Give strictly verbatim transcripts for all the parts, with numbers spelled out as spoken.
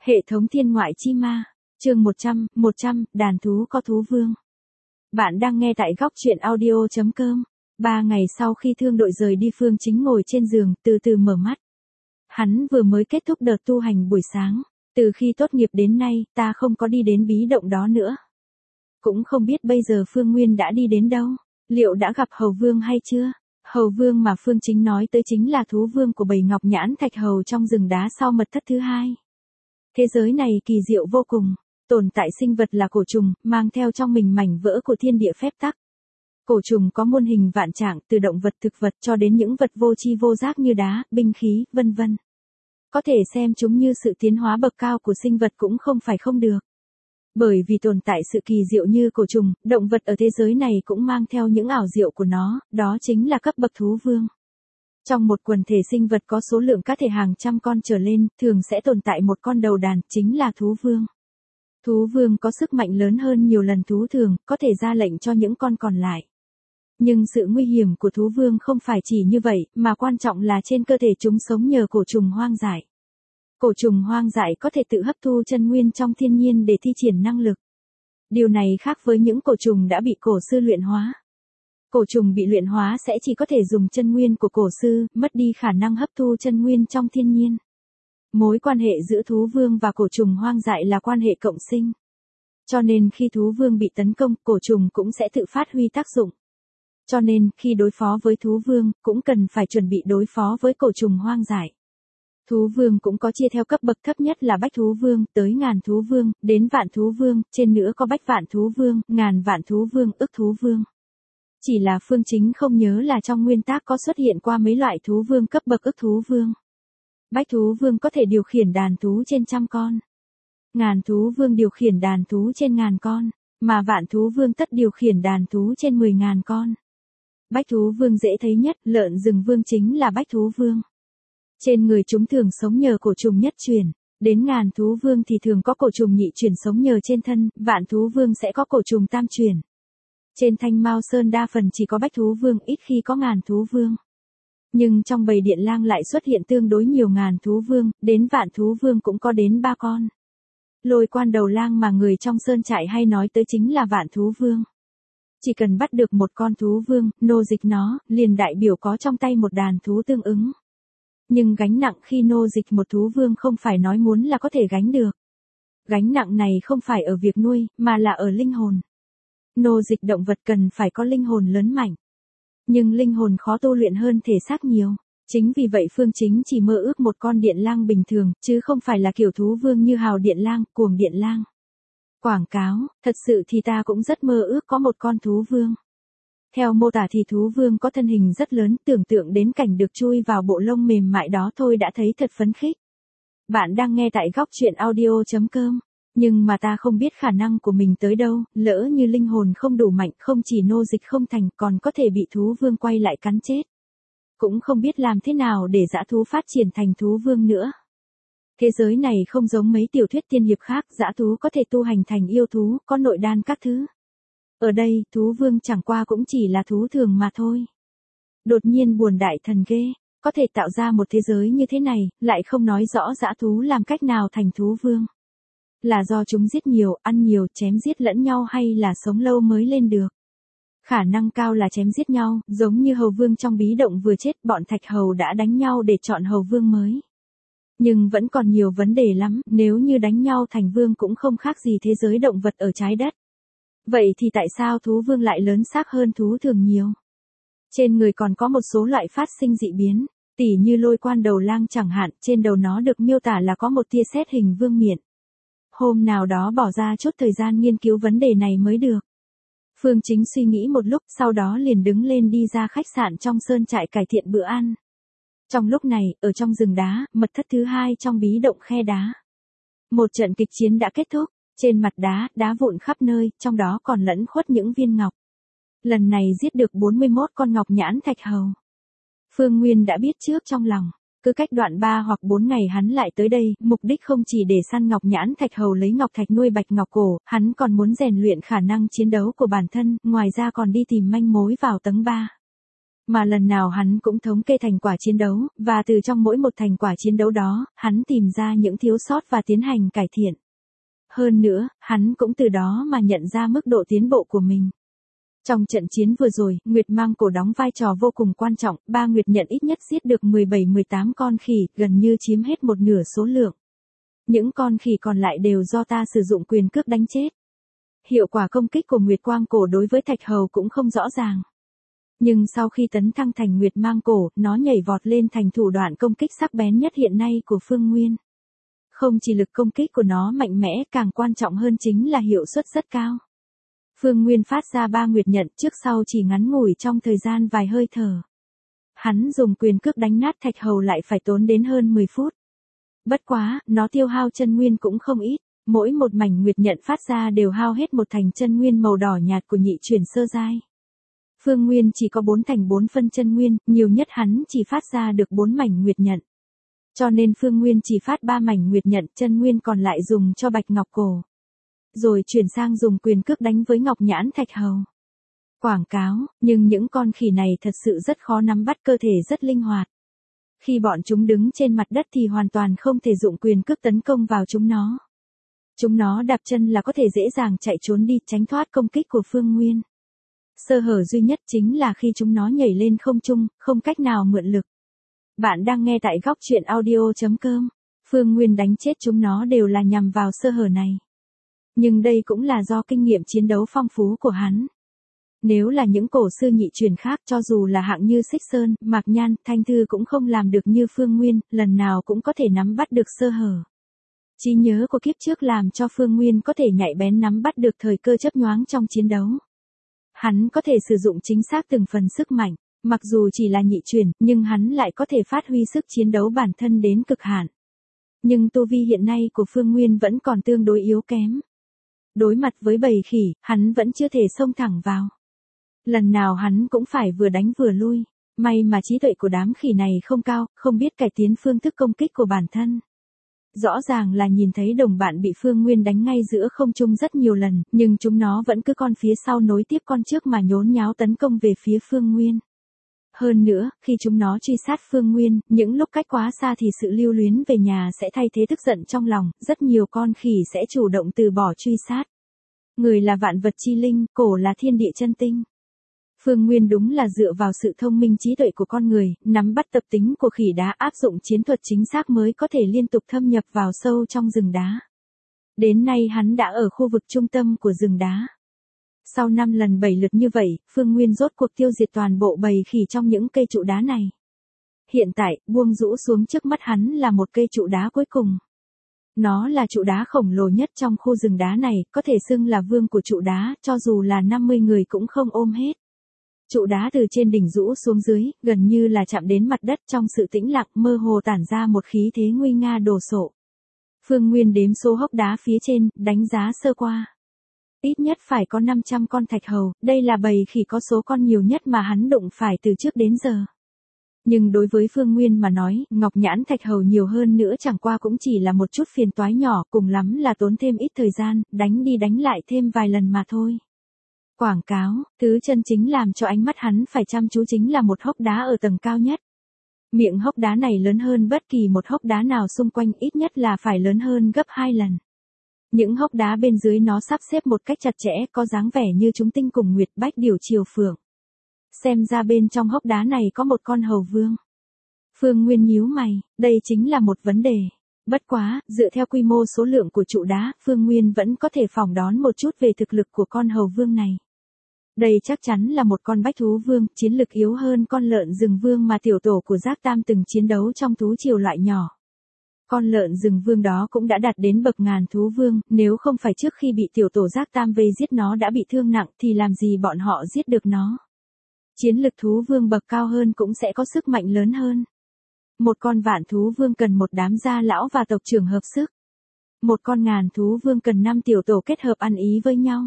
Hệ thống thiên ngoại chi ma, chương một trăm, một trăm, đàn thú có thú vương. Bạn đang nghe tại góc truyện audio.com. Ba ngày sau khi thương đội rời đi, Phương Chính ngồi trên giường, từ từ mở mắt. Hắn vừa mới kết thúc đợt tu hành buổi sáng. Từ khi tốt nghiệp đến nay, ta không có đi đến bí động đó nữa. Cũng không biết bây giờ Phương Nguyên đã đi đến đâu, liệu đã gặp Hầu Vương hay chưa? Hầu Vương mà Phương Chính nói tới chính là thú vương của bầy Ngọc Nhãn Thạch Hầu trong rừng đá sau mật thất thứ hai. Thế giới này kỳ diệu vô cùng, tồn tại sinh vật là cổ trùng, mang theo trong mình mảnh vỡ của thiên địa phép tắc. Cổ trùng có muôn hình vạn trạng, từ động vật thực vật cho đến những vật vô tri vô giác như đá, binh khí, vân vân. Có thể xem chúng như sự tiến hóa bậc cao của sinh vật cũng không phải không được. Bởi vì tồn tại sự kỳ diệu như cổ trùng, động vật ở thế giới này cũng mang theo những ảo diệu của nó, đó chính là cấp bậc thú vương. Trong một quần thể sinh vật có số lượng cá thể hàng trăm con trở lên, thường sẽ tồn tại một con đầu đàn, chính là thú vương. Thú vương có sức mạnh lớn hơn nhiều lần thú thường, có thể ra lệnh cho những con còn lại. Nhưng sự nguy hiểm của thú vương không phải chỉ như vậy, mà quan trọng là trên cơ thể chúng sống nhờ cổ trùng hoang dại. Cổ trùng hoang dại có thể tự hấp thu chân nguyên trong thiên nhiên để thi triển năng lực. Điều này khác với những cổ trùng đã bị cổ sư luyện hóa. Cổ trùng bị luyện hóa sẽ chỉ có thể dùng chân nguyên của cổ sư, mất đi khả năng hấp thu chân nguyên trong thiên nhiên. Mối quan hệ giữa thú vương và cổ trùng hoang dại là quan hệ cộng sinh. Cho nên khi thú vương bị tấn công, cổ trùng cũng sẽ tự phát huy tác dụng. Cho nên, khi đối phó với thú vương, cũng cần phải chuẩn bị đối phó với cổ trùng hoang dại. Thú vương cũng có chia theo cấp bậc thấp nhất là bách thú vương, tới ngàn thú vương, đến vạn thú vương, trên nữa có bách vạn thú vương, ngàn vạn thú vương, ức thú vương. Chỉ là Phương Chính không nhớ là trong nguyên tác có xuất hiện qua mấy loại thú vương cấp bậc ức thú vương. Bách thú vương có thể điều khiển đàn thú trên trăm con. Ngàn thú vương điều khiển đàn thú trên ngàn con, mà vạn thú vương tất điều khiển đàn thú trên mười ngàn con. Bách thú vương dễ thấy nhất, lợn rừng vương chính là bách thú vương. Trên người chúng thường sống nhờ cổ trùng nhất truyền, đến ngàn thú vương thì thường có cổ trùng nhị truyền sống nhờ trên thân, vạn thú vương sẽ có cổ trùng tam truyền. Trên Thanh Mao Sơn đa phần chỉ có bách thú vương, ít khi có ngàn thú vương. Nhưng trong bầy điện lang lại xuất hiện tương đối nhiều ngàn thú vương, đến vạn thú vương cũng có đến ba con. Lôi quan đầu lang mà người trong sơn trại hay nói tới chính là vạn thú vương. Chỉ cần bắt được một con thú vương, nô dịch nó, liền đại biểu có trong tay một đàn thú tương ứng. Nhưng gánh nặng khi nô dịch một thú vương không phải nói muốn là có thể gánh được. Gánh nặng này không phải ở việc nuôi, mà là ở linh hồn. Nô dịch động vật cần phải có linh hồn lớn mạnh. Nhưng linh hồn khó tu luyện hơn thể xác nhiều. Chính vì vậy Phương Chính chỉ mơ ước một con điện lang bình thường, chứ không phải là kiểu thú vương như hào điện lang, cuồng điện lang. Quảng cáo, thật sự thì ta cũng rất mơ ước có một con thú vương. Theo mô tả thì thú vương có thân hình rất lớn, tưởng tượng đến cảnh được chui vào bộ lông mềm mại đó thôi đã thấy thật phấn khích. Bạn đang nghe tại góc truyện audio.com. Nhưng mà ta không biết khả năng của mình tới đâu, lỡ như linh hồn không đủ mạnh, không chỉ nô dịch không thành, còn có thể bị thú vương quay lại cắn chết. Cũng không biết làm thế nào để dã thú phát triển thành thú vương nữa. Thế giới này không giống mấy tiểu thuyết tiên hiệp khác, dã thú có thể tu hành thành yêu thú, có nội đan các thứ. Ở đây, thú vương chẳng qua cũng chỉ là thú thường mà thôi. Đột nhiên buồn đại thần ghê, có thể tạo ra một thế giới như thế này, lại không nói rõ dã thú làm cách nào thành thú vương. Là do chúng giết nhiều, ăn nhiều, chém giết lẫn nhau hay là sống lâu mới lên được. Khả năng cao là chém giết nhau, giống như hầu vương trong bí động vừa chết, bọn thạch hầu đã đánh nhau để chọn hầu vương mới. Nhưng vẫn còn nhiều vấn đề lắm, nếu như đánh nhau thành vương cũng không khác gì thế giới động vật ở trái đất. Vậy thì tại sao thú vương lại lớn xác hơn thú thường nhiều? Trên người còn có một số loại phát sinh dị biến, tỉ như lôi quan đầu lang chẳng hạn, trên đầu nó được miêu tả là có một tia sét hình vương miện. Hôm nào đó bỏ ra chút thời gian nghiên cứu vấn đề này mới được. Phương Chính suy nghĩ một lúc, sau đó liền đứng lên đi ra khách sạn trong sơn trại cải thiện bữa ăn. Trong lúc này, ở trong rừng đá, mật thất thứ hai trong bí động khe đá. Một trận kịch chiến đã kết thúc, trên mặt đá, đá vụn khắp nơi, trong đó còn lẫn khuất những viên ngọc. Lần này giết được bốn mươi mốt con ngọc nhãn thạch hầu. Phương Nguyên đã biết trước trong lòng, cứ cách đoạn ba hoặc bốn ngày hắn lại tới đây, mục đích không chỉ để săn ngọc nhãn thạch hầu lấy ngọc thạch nuôi bạch ngọc cổ, hắn còn muốn rèn luyện khả năng chiến đấu của bản thân, ngoài ra còn đi tìm manh mối vào tầng ba. Mà lần nào hắn cũng thống kê thành quả chiến đấu, và từ trong mỗi một thành quả chiến đấu đó, hắn tìm ra những thiếu sót và tiến hành cải thiện. Hơn nữa, hắn cũng từ đó mà nhận ra mức độ tiến bộ của mình. Trong trận chiến vừa rồi, Nguyệt Mang Cổ đóng vai trò vô cùng quan trọng, ba Nguyệt nhận ít nhất giết được mười bảy mười tám con khỉ, gần như chiếm hết một nửa số lượng. Những con khỉ còn lại đều do ta sử dụng quyền cước đánh chết. Hiệu quả công kích của Nguyệt Quang Cổ đối với Thạch Hầu cũng không rõ ràng. Nhưng sau khi tấn thăng thành Nguyệt Mang Cổ, nó nhảy vọt lên thành thủ đoạn công kích sắc bén nhất hiện nay của Phương Nguyên. Không chỉ lực công kích của nó mạnh mẽ, càng quan trọng hơn chính là hiệu suất rất cao. Phương Nguyên phát ra ba Nguyệt nhận trước sau chỉ ngắn ngủi trong thời gian vài hơi thở. Hắn dùng quyền cước đánh nát Thạch Hầu lại phải tốn đến hơn mười phút. Bất quá, nó tiêu hao chân nguyên cũng không ít, mỗi một mảnh Nguyệt nhận phát ra đều hao hết một thành chân nguyên màu đỏ nhạt của nhị chuyển sơ giai. Phương Nguyên chỉ có bốn thành bốn phân chân nguyên, nhiều nhất hắn chỉ phát ra được bốn mảnh Nguyệt nhận. Cho nên Phương Nguyên chỉ phát ba mảnh Nguyệt nhận, chân nguyên còn lại dùng cho Bạch Ngọc Cổ. Rồi chuyển sang dùng quyền cước đánh với Ngọc Nhãn Thạch Hầu. Quảng cáo, nhưng những con khỉ này thật sự rất khó nắm bắt, cơ thể rất linh hoạt. Khi bọn chúng đứng trên mặt đất thì hoàn toàn không thể dụng quyền cước tấn công vào chúng nó. Chúng nó đạp chân là có thể dễ dàng chạy trốn đi, tránh thoát công kích của Phương Nguyên. Sơ hở duy nhất chính là khi chúng nó nhảy lên không trung, không cách nào mượn lực. Bạn đang nghe tại góc truyện audio chấm com. Phương Nguyên đánh chết chúng nó đều là nhằm vào sơ hở này. Nhưng đây cũng là do kinh nghiệm chiến đấu phong phú của hắn. Nếu là những cổ sư nhị truyền khác, cho dù là hạng như Xích Sơn, Mạc Nhan, Thanh Thư cũng không làm được như Phương Nguyên, lần nào cũng có thể nắm bắt được sơ hở. Trí nhớ của kiếp trước làm cho Phương Nguyên có thể nhạy bén nắm bắt được thời cơ chớp nhoáng trong chiến đấu. Hắn có thể sử dụng chính xác từng phần sức mạnh, mặc dù chỉ là nhị truyền, nhưng hắn lại có thể phát huy sức chiến đấu bản thân đến cực hạn. Nhưng tu vi hiện nay của Phương Nguyên vẫn còn tương đối yếu kém. Đối mặt với bầy khỉ, hắn vẫn chưa thể xông thẳng vào. Lần nào hắn cũng phải vừa đánh vừa lui. May mà trí tuệ của đám khỉ này không cao, không biết cải tiến phương thức công kích của bản thân. Rõ ràng là nhìn thấy đồng bạn bị Phương Nguyên đánh ngay giữa không trung rất nhiều lần, nhưng chúng nó vẫn cứ con phía sau nối tiếp con trước mà nhốn nháo tấn công về phía Phương Nguyên. Hơn nữa, khi chúng nó truy sát Phương Nguyên, những lúc cách quá xa thì sự lưu luyến về nhà sẽ thay thế tức giận trong lòng, rất nhiều con khỉ sẽ chủ động từ bỏ truy sát. Người là vạn vật chi linh, cổ là thiên địa chân tinh. Phương Nguyên đúng là dựa vào sự thông minh trí tuệ của con người, nắm bắt tập tính của khỉ đá, áp dụng chiến thuật chính xác mới có thể liên tục thâm nhập vào sâu trong rừng đá. Đến nay hắn đã ở khu vực trung tâm của rừng đá. Sau năm lần bảy lượt như vậy, Phương Nguyên rốt cuộc tiêu diệt toàn bộ bầy khỉ trong những cây trụ đá này. Hiện tại, buông rũ xuống trước mắt hắn là một cây trụ đá cuối cùng. Nó là trụ đá khổng lồ nhất trong khu rừng đá này, có thể xưng là vương của trụ đá, cho dù là năm mươi người cũng không ôm hết. Trụ đá từ trên đỉnh rũ xuống dưới, gần như là chạm đến mặt đất, trong sự tĩnh lặng mơ hồ tản ra một khí thế nguy nga đồ sộ. Phương Nguyên đếm số hốc đá phía trên, đánh giá sơ qua. Ít nhất phải có năm trăm con thạch hầu, đây là bầy khỉ có số con nhiều nhất mà hắn đụng phải từ trước đến giờ. Nhưng đối với Phương Nguyên mà nói, Ngọc Nhãn thạch hầu nhiều hơn nữa chẳng qua cũng chỉ là một chút phiền toái nhỏ, cùng lắm là tốn thêm ít thời gian, đánh đi đánh lại thêm vài lần mà thôi. Quảng cáo, thứ chân chính làm cho ánh mắt hắn phải chăm chú chính là một hốc đá ở tầng cao nhất. Miệng hốc đá này lớn hơn bất kỳ một hốc đá nào xung quanh, ít nhất là phải lớn hơn gấp hai lần. Những hốc đá bên dưới nó sắp xếp một cách chặt chẽ, có dáng vẻ như chúng tinh cùng nguyệt, bách điều chiều phượng. Xem ra bên trong hốc đá này có một con hầu vương. Phương Nguyên nhíu mày, đây chính là một vấn đề. Bất quá, dựa theo quy mô số lượng của trụ đá, Phương Nguyên vẫn có thể phỏng đoán một chút về thực lực của con hầu vương này. Đây chắc chắn là một con bách thú vương, chiến lực yếu hơn con lợn rừng vương mà tiểu tổ của Giác Tam từng chiến đấu trong thú triều loại nhỏ. Con lợn rừng vương đó cũng đã đạt đến bậc ngàn thú vương, nếu không phải trước khi bị tiểu tổ Giác Tam vây giết nó đã bị thương nặng thì làm gì bọn họ giết được nó. Chiến lực thú vương bậc cao hơn cũng sẽ có sức mạnh lớn hơn. Một con vạn thú vương cần một đám gia lão và tộc trưởng hợp sức. Một con ngàn thú vương cần năm tiểu tổ kết hợp ăn ý với nhau.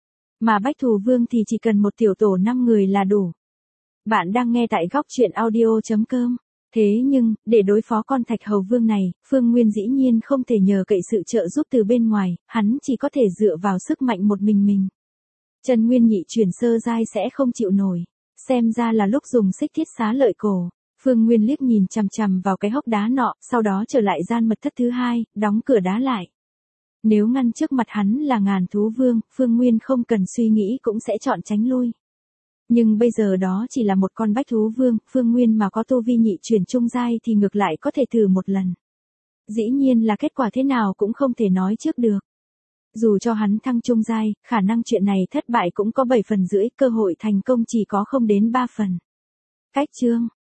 Mà bách thú vương thì chỉ cần một tiểu tổ năm người là đủ. Bạn đang nghe tại góc truyện audio chấm com. Thế nhưng, để đối phó con thạch hầu vương này, Phương Nguyên dĩ nhiên không thể nhờ cậy sự trợ giúp từ bên ngoài, hắn chỉ có thể dựa vào sức mạnh một mình mình. Trần Nguyên nhị chuyển sơ giai sẽ không chịu nổi. Xem ra là lúc dùng xích thiết xá lợi cổ. Phương Nguyên liếc nhìn chằm chằm vào cái hốc đá nọ, sau đó trở lại gian mật thất thứ hai, đóng cửa đá lại. Nếu ngăn trước mặt hắn là ngàn thú vương, Phương Nguyên không cần suy nghĩ cũng sẽ chọn tránh lui. Nhưng bây giờ đó chỉ là một con bách thú vương, Phương Nguyên mà có tu vi nhị chuyển trung giai thì ngược lại có thể thử một lần. Dĩ nhiên là kết quả thế nào cũng không thể nói trước được. Dù cho hắn thăng trung giai, khả năng chuyện này thất bại cũng có bảy phần rưỡi, cơ hội thành công chỉ có không đến ba phần. Cách chương